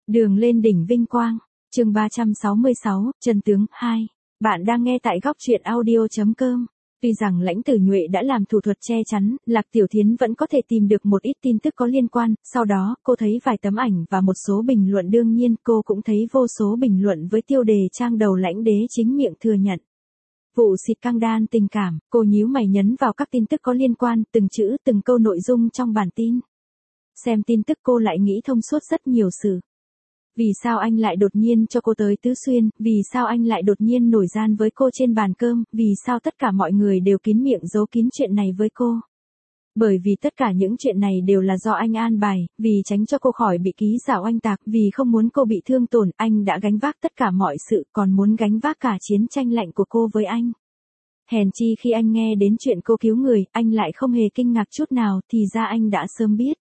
Đường lên đỉnh vinh quang, chương 366, chân tướng 2. Bạn đang nghe tại góc truyện audio.com. Tuy rằng Lãnh Tử Nhuệ đã làm thủ thuật che chắn, Lạc Tiểu Thiến vẫn có thể tìm được một ít tin tức có liên quan, sau đó, cô thấy vài tấm ảnh và một số bình luận, đương nhiên cô cũng thấy vô số bình luận với tiêu đề trang đầu Lãnh Đế chính miệng thừa nhận. Vụ xịt căng đan tình cảm, cô nhíu mày nhấn vào các tin tức có liên quan, từng chữ từng câu nội dung trong bản tin. Xem tin tức cô lại nghĩ thông suốt rất nhiều sự. Vì sao anh lại đột nhiên cho cô tới Tứ Xuyên, vì sao anh lại đột nhiên nổi gian với cô trên bàn cơm, vì sao tất cả mọi người đều kín miệng giấu kín chuyện này với cô. Bởi vì tất cả những chuyện này đều là do anh an bài, vì tránh cho cô khỏi bị ký giả oanh tạc, vì không muốn cô bị thương tổn, anh đã gánh vác tất cả mọi sự, còn muốn gánh vác cả chiến tranh lạnh của cô với anh. Hèn chi khi anh nghe đến chuyện cô cứu người, anh lại không hề kinh ngạc chút nào, thì ra anh đã sớm biết.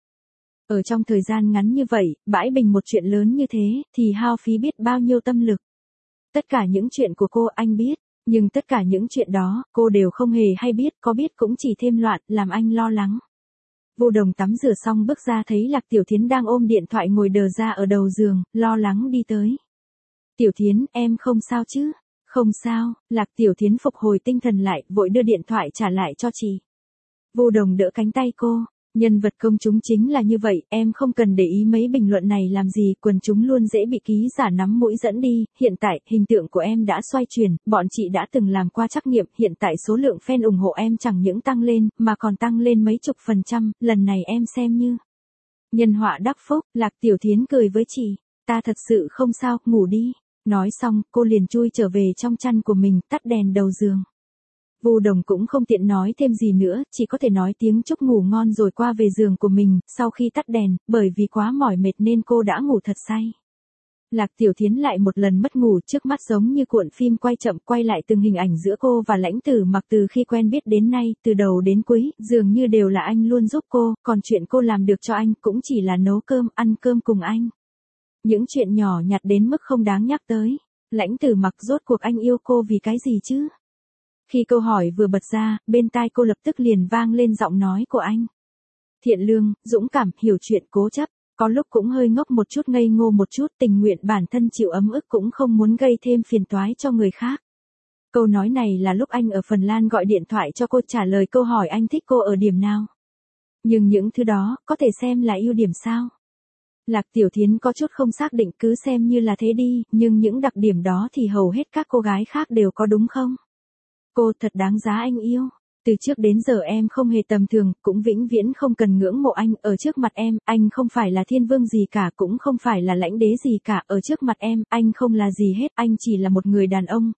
Ở trong thời gian ngắn như vậy, bãi bình một chuyện lớn như thế, thì hao phí biết bao nhiêu tâm lực. Tất cả những chuyện của cô anh biết, nhưng tất cả những chuyện đó, cô đều không hề hay biết, có biết cũng chỉ thêm loạn, làm anh lo lắng. Vô Đồng tắm rửa xong bước ra thấy Lạc Tiểu Thiến đang ôm điện thoại ngồi đờ ra ở đầu giường, lo lắng đi tới. Tiểu Thiến, em không sao chứ? Không sao, Lạc Tiểu Thiến phục hồi tinh thần lại, vội đưa điện thoại trả lại cho chị. Vô Đồng đỡ cánh tay cô. Nhân vật công chúng chính là như vậy, em không cần để ý mấy bình luận này làm gì, quần chúng luôn dễ bị ký giả nắm mũi dẫn đi, hiện tại, hình tượng của em đã xoay chuyển, bọn chị đã từng làm qua trắc nghiệm, hiện tại số lượng fan ủng hộ em chẳng những tăng lên, mà còn tăng lên mấy chục %, lần này em xem như nhân họa đắc phúc. Lạc Tiểu Thiến cười với chị, ta thật sự không sao, ngủ đi. Nói xong, cô liền chui trở về trong chăn của mình, tắt đèn đầu giường. Vô Đồng cũng không tiện nói thêm gì nữa, chỉ có thể nói tiếng chúc ngủ ngon rồi qua về giường của mình, sau khi tắt đèn, bởi vì quá mỏi mệt nên cô đã ngủ thật say. Lạc Tiểu Thiến lại một lần mất ngủ, trước mắt giống như cuộn phim quay chậm quay lại từng hình ảnh giữa cô và Lãnh Tử Mặc từ khi quen biết đến nay, từ đầu đến cuối, dường như đều là anh luôn giúp cô, còn chuyện cô làm được cho anh cũng chỉ là nấu cơm, ăn cơm cùng anh. Những chuyện nhỏ nhặt đến mức không đáng nhắc tới. Lãnh Tử Mặc, rốt cuộc anh yêu cô vì cái gì chứ? Khi câu hỏi vừa bật ra, bên tai cô lập tức liền vang lên giọng nói của anh. Thiện lương, dũng cảm, hiểu chuyện, cố chấp, có lúc cũng hơi ngốc một chút, ngây ngô một chút, tình nguyện bản thân chịu ấm ức cũng không muốn gây thêm phiền toái cho người khác. Câu nói này là lúc anh ở Phần Lan gọi điện thoại cho cô trả lời câu hỏi anh thích cô ở điểm nào. Nhưng những thứ đó, có thể xem là ưu điểm sao? Lạc Tiểu Thiến có chút không xác định, cứ xem như là thế đi, nhưng những đặc điểm đó thì hầu hết các cô gái khác đều có đúng không? Cô thật đáng giá anh yêu. Từ trước đến giờ em không hề tầm thường, cũng vĩnh viễn không cần ngưỡng mộ anh, ở trước mặt em, anh không phải là thiên vương gì cả, cũng không phải là lãnh đế gì cả, ở trước mặt em, anh không là gì hết, anh chỉ là một người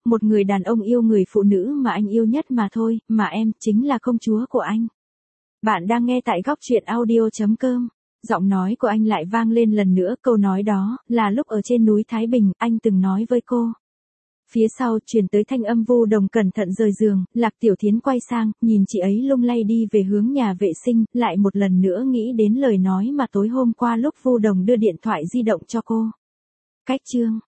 đàn ông yêu người phụ nữ mà anh yêu nhất mà thôi, mà em, chính là công chúa của anh. Bạn đang nghe tại góc truyện audio.com. Giọng nói của anh lại vang lên lần nữa, câu nói đó, là lúc ở trên núi Thái Bình, anh từng nói với cô. Phía sau truyền tới thanh âm Vô Đồng cẩn thận rời giường, Lạc Tiểu Thiến quay sang, nhìn chị ấy lung lay đi về hướng nhà vệ sinh, lại một lần nữa nghĩ đến lời nói mà tối hôm qua lúc Vô Đồng đưa điện thoại di động cho cô. Cách chương